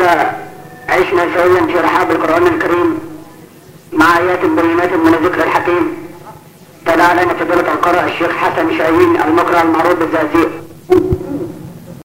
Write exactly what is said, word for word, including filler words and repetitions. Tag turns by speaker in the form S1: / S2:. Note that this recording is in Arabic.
S1: عشنا سويا في رحاب القرآن الكريم مع آيات بينات من الذكر الحكيم. تلا علينا فضيلة القارئ الشيخ حسن شاهين المقرأ المعروف بالزقازيق.